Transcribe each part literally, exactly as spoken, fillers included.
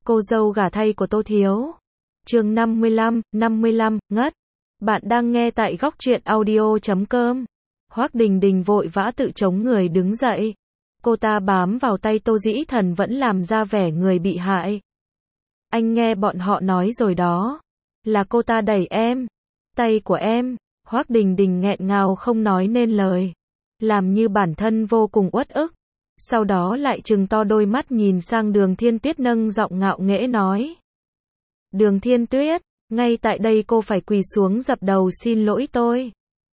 Cô dâu gả thay của Tô Thiếu. Chương năm mươi lăm, năm mươi lăm, ngất. Bạn đang nghe tại góc truyện audio chấm com. Hoắc Đình Đình vội vã tự chống người đứng dậy. Cô ta bám vào tay Tô Dĩ Thần vẫn làm ra vẻ người bị hại. Anh nghe bọn họ nói rồi đó. Là cô ta đẩy em. Tay của em. Hoắc Đình Đình nghẹn ngào không nói nên lời. Làm như bản thân vô cùng uất ức. Sau đó lại trừng to đôi mắt nhìn sang Đường Thiên Tuyết nâng giọng ngạo nghễ nói. Đường Thiên Tuyết, ngay tại đây cô phải quỳ xuống dập đầu xin lỗi tôi.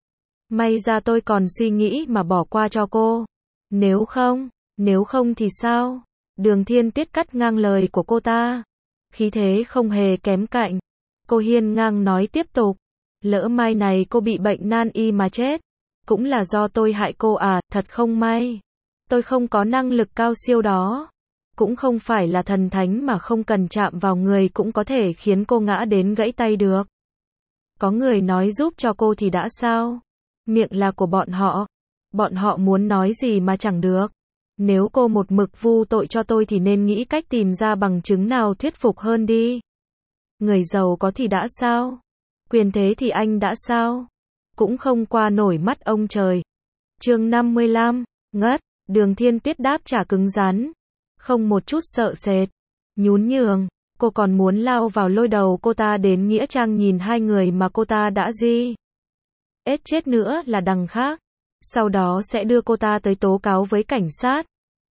May ra tôi còn suy nghĩ mà bỏ qua cho cô. Nếu không, nếu không thì sao? Đường Thiên Tuyết cắt ngang lời của cô ta. Khí thế không hề kém cạnh. Cô hiên ngang nói tiếp tục. Lỡ mai này cô bị bệnh nan y mà chết. Cũng là do tôi hại cô à, thật không may. Tôi không có năng lực cao siêu đó. Cũng không phải là thần thánh mà không cần chạm vào người cũng có thể khiến cô ngã đến gãy tay được. Có người nói giúp cho cô thì đã sao? Miệng là của bọn họ. Bọn họ muốn nói gì mà chẳng được. Nếu cô một mực vu tội cho tôi thì nên nghĩ cách tìm ra bằng chứng nào thuyết phục hơn đi. Người giàu có thì đã sao? Quyền thế thì anh đã sao? Cũng không qua nổi mắt ông trời. Chương năm mươi lăm, ngất. Đường Thiên Tuyết đáp trả cứng rắn. Không một chút sợ sệt. Nhún nhường. Cô còn muốn lao vào lôi đầu cô ta đến nghĩa trang nhìn hai người mà cô ta đã di. Ết chết nữa là đằng khác. Sau đó sẽ đưa cô ta tới tố cáo với cảnh sát.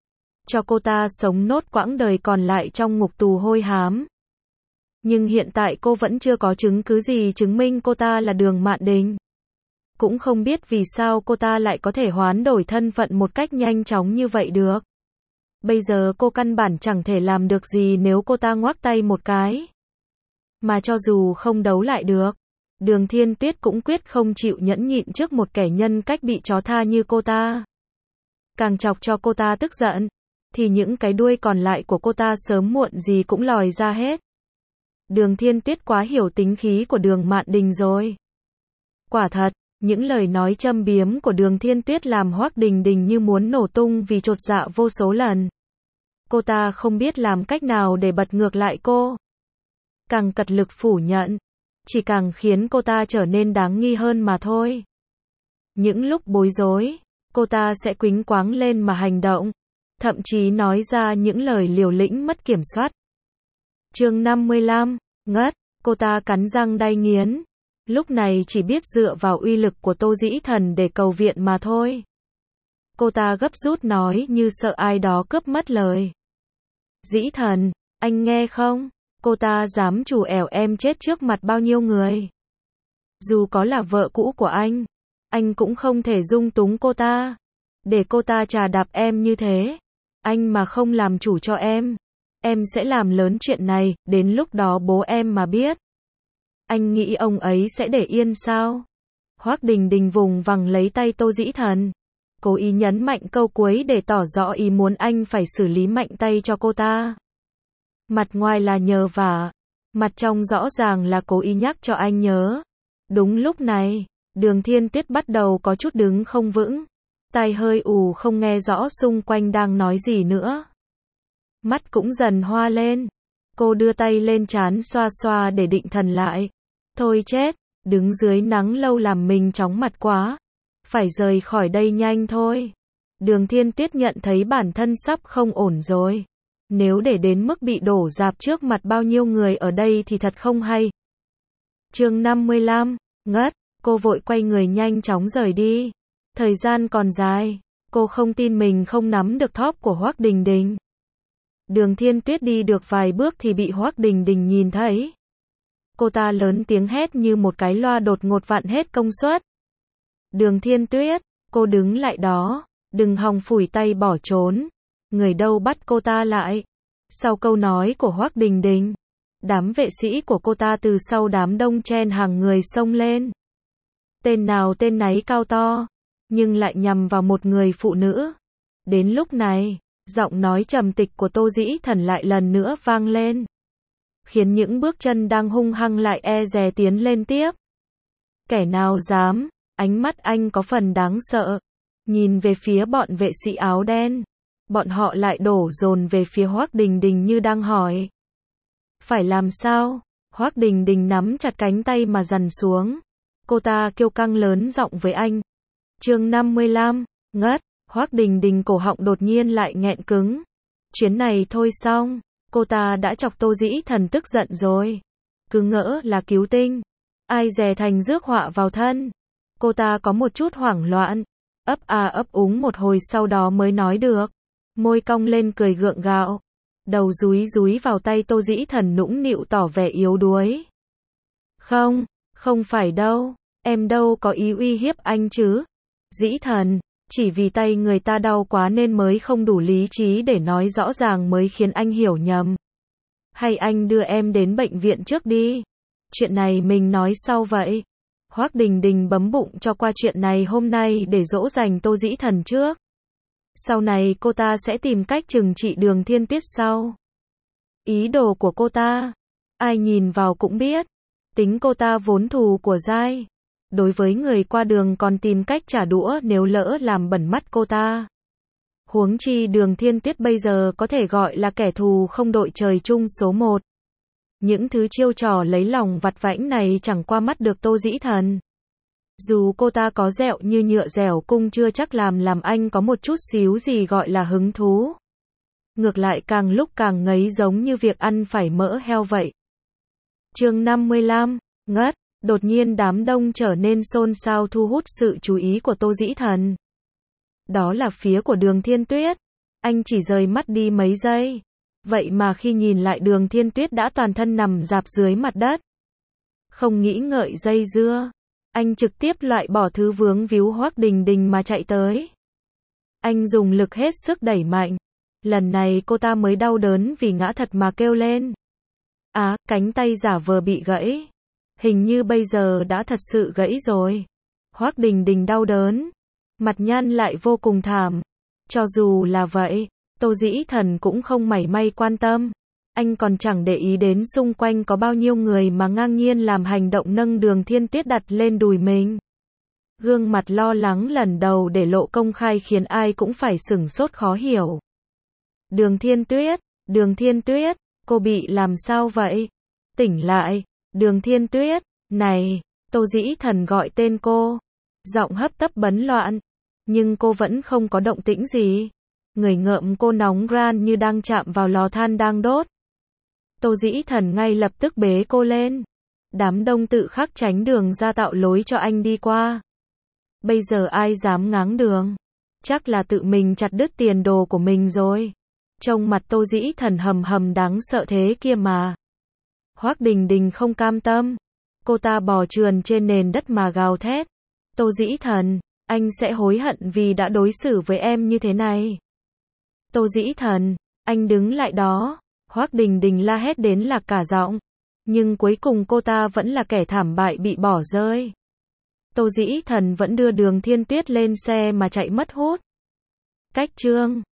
Cho cô ta sống nốt quãng đời còn lại trong ngục tù hôi hám. Nhưng hiện tại cô vẫn chưa có chứng cứ gì chứng minh cô ta là Đường Mạn Đình. Cũng không biết vì sao cô ta lại có thể hoán đổi thân phận một cách nhanh chóng như vậy được. Bây giờ cô căn bản chẳng thể làm được gì nếu cô ta ngoác tay một cái. Mà cho dù không đấu lại được, Đường Thiên Tuyết cũng quyết không chịu nhẫn nhịn trước một kẻ nhân cách bị chó tha như cô ta. Càng chọc cho cô ta tức giận, thì những cái đuôi còn lại của cô ta sớm muộn gì cũng lòi ra hết. Đường Thiên Tuyết quá hiểu tính khí của Đường Mạn Đình rồi. Quả thật, những lời nói châm biếm của Đường Thiên Tuyết làm Hoắc Đình Đình như muốn nổ tung vì chột dạ vô số lần. Cô ta không biết làm cách nào để bật ngược lại cô. Càng cật lực phủ nhận, chỉ càng khiến cô ta trở nên đáng nghi hơn mà thôi. Những lúc bối rối, cô ta sẽ quĩnh quáng lên mà hành động, thậm chí nói ra những lời liều lĩnh mất kiểm soát. Chương năm mươi lăm, ngất, cô ta cắn răng đay nghiến. Lúc này chỉ biết dựa vào uy lực của Tô Dĩ Thần để cầu viện mà thôi. Cô ta gấp rút nói như sợ ai đó cướp mất lời. Dĩ Thần, anh nghe không? Cô ta dám trù ẻo em chết trước mặt bao nhiêu người. Dù có là vợ cũ của anh, anh cũng không thể dung túng cô ta. Để cô ta chà đạp em như thế. Anh mà không làm chủ cho em, em sẽ làm lớn chuyện này, đến lúc đó bố em mà biết. Anh nghĩ ông ấy sẽ để yên sao? Hoắc Đình Đình vùng vằng lấy tay Tô Dĩ Thần. Cố ý nhấn mạnh câu cuối để tỏ rõ ý muốn anh phải xử lý mạnh tay cho cô ta. Mặt ngoài là nhờ vả, mặt trong rõ ràng là cố ý nhắc cho anh nhớ. Đúng lúc này, Đường Thiên Tuyết bắt đầu có chút đứng không vững. Tai hơi ù không nghe rõ xung quanh đang nói gì nữa. Mắt cũng dần hoa lên. Cô đưa tay lên trán xoa xoa để định thần lại. Thôi chết, đứng dưới nắng lâu làm mình chóng mặt quá. Phải rời khỏi đây nhanh thôi. Đường Thiên Tuyết nhận thấy bản thân sắp không ổn rồi. Nếu để đến mức bị đổ rạp trước mặt bao nhiêu người ở đây thì thật không hay. Chương năm mươi lăm, ngất, cô vội quay người nhanh chóng rời đi. Thời gian còn dài, cô không tin mình không nắm được thóp của Hoắc Đình Đình. Đường Thiên Tuyết đi được vài bước thì bị Hoắc Đình Đình nhìn thấy. Cô ta lớn tiếng hét như một cái loa đột ngột vặn hết công suất. Đường Thiên Tuyết, cô đứng lại đó, đừng hòng phủi tay bỏ trốn. Người đâu bắt cô ta lại. Sau câu nói của Hoắc Đình Đình, đám vệ sĩ của cô ta từ sau đám đông chen hàng người xông lên. Tên nào tên nấy cao to, nhưng lại nhằm vào một người phụ nữ. Đến lúc này, giọng nói trầm tịch của Tô Dĩ Thần lại lần nữa vang lên, khiến những bước chân đang hung hăng lại e dè tiến lên tiếp. Kẻ nào dám? Ánh mắt anh có phần đáng sợ. Nhìn về phía bọn vệ sĩ áo đen, bọn họ lại đổ dồn về phía Hoắc Đình Đình như đang hỏi. Phải làm sao? Hoác Đình Đình nắm chặt cánh tay mà dằn xuống. Cô ta kêu căng lớn giọng với anh. Chương năm mươi lăm, ngất. Hoác Đình Đình cổ họng đột nhiên lại nghẹn cứng. Chuyến này thôi xong, cô ta đã chọc Tô Dĩ Thần tức giận rồi. Cứ ngỡ là cứu tinh, ai dè thành rước họa vào thân. Cô ta có một chút hoảng loạn, ấp à ấp úng một hồi sau đó mới nói được. Môi cong lên cười gượng gạo, đầu dúi dúi vào tay Tô Dĩ Thần nũng nịu tỏ vẻ yếu đuối. Không, không phải đâu, em đâu có ý uy hiếp anh chứ. Dĩ Thần, chỉ vì tay người ta đau quá nên mới không đủ lý trí để nói rõ ràng mới khiến anh hiểu nhầm. Hay anh đưa em đến bệnh viện trước đi. Chuyện này mình nói sau vậy. Hoác Đình Đình bấm bụng cho qua chuyện này hôm nay để dỗ dành Tô Dĩ Thần trước. Sau này cô ta sẽ tìm cách trừng trị Đường Thiên Tuyết sau. Ý đồ của cô ta, ai nhìn vào cũng biết. Tính cô ta vốn thù của dai. Đối với người qua đường còn tìm cách trả đũa nếu lỡ làm bẩn mắt cô ta. Huống chi Đường Thiên Tuyết bây giờ có thể gọi là kẻ thù không đội trời chung số một. Những thứ chiêu trò lấy lòng vặt vãnh này chẳng qua mắt được Tô Dĩ Thần. Dù cô ta có dẹo như nhựa dẻo cung chưa chắc làm làm anh có một chút xíu gì gọi là hứng thú. Ngược lại càng lúc càng ngấy giống như việc ăn phải mỡ heo vậy. Chương năm mươi lăm, ngất. Đột nhiên đám đông trở nên xôn xao thu hút sự chú ý của Tô Dĩ Thần. Đó là phía của Đường Thiên Tuyết. Anh chỉ rời mắt đi mấy giây. Vậy mà khi nhìn lại Đường Thiên Tuyết đã toàn thân nằm rạp dưới mặt đất. Không nghĩ ngợi dây dưa. Anh trực tiếp loại bỏ thứ vướng víu Hoác Đình Đình mà chạy tới. Anh dùng lực hết sức đẩy mạnh. Lần này cô ta mới đau đớn vì ngã thật mà kêu lên. Á, à, cánh tay giả vờ bị gãy. Hình như bây giờ đã thật sự gãy rồi. Hoác Đình Đình đau đớn. Mặt nhăn lại vô cùng thảm. Cho dù là vậy, Tô Dĩ Thần cũng không mảy may quan tâm. Anh còn chẳng để ý đến xung quanh có bao nhiêu người mà ngang nhiên làm hành động nâng Đường Thiên Tuyết đặt lên đùi mình. Gương mặt lo lắng lần đầu để lộ công khai khiến ai cũng phải sửng sốt khó hiểu. Đường Thiên Tuyết, Đường Thiên Tuyết, cô bị làm sao vậy? Tỉnh lại, Đường Thiên Tuyết, này, Tô Dĩ Thần gọi tên cô. Giọng hấp tấp bấn loạn, nhưng cô vẫn không có động tĩnh gì. Người ngợm cô nóng ran như đang chạm vào lò than đang đốt. Tô Dĩ Thần ngay lập tức bế cô lên. Đám đông tự khắc tránh đường ra tạo lối cho anh đi qua. Bây giờ ai dám ngáng đường? Chắc là tự mình chặt đứt tiền đồ của mình rồi. Trông mặt Tô Dĩ Thần hầm hầm đáng sợ thế kia mà. Hoác Đình Đình không cam tâm. Cô ta bò trườn trên nền đất mà gào thét. Tô Dĩ Thần, anh sẽ hối hận vì đã đối xử với em như thế này. Tô Dĩ Thần, anh đứng lại đó. Hoác Đình Đình la hét đến lạc cả giọng. Nhưng cuối cùng cô ta vẫn là kẻ thảm bại bị bỏ rơi. Tô Dĩ Thần vẫn đưa Đường Thiên Tuyết lên xe mà chạy mất hút. Cách chương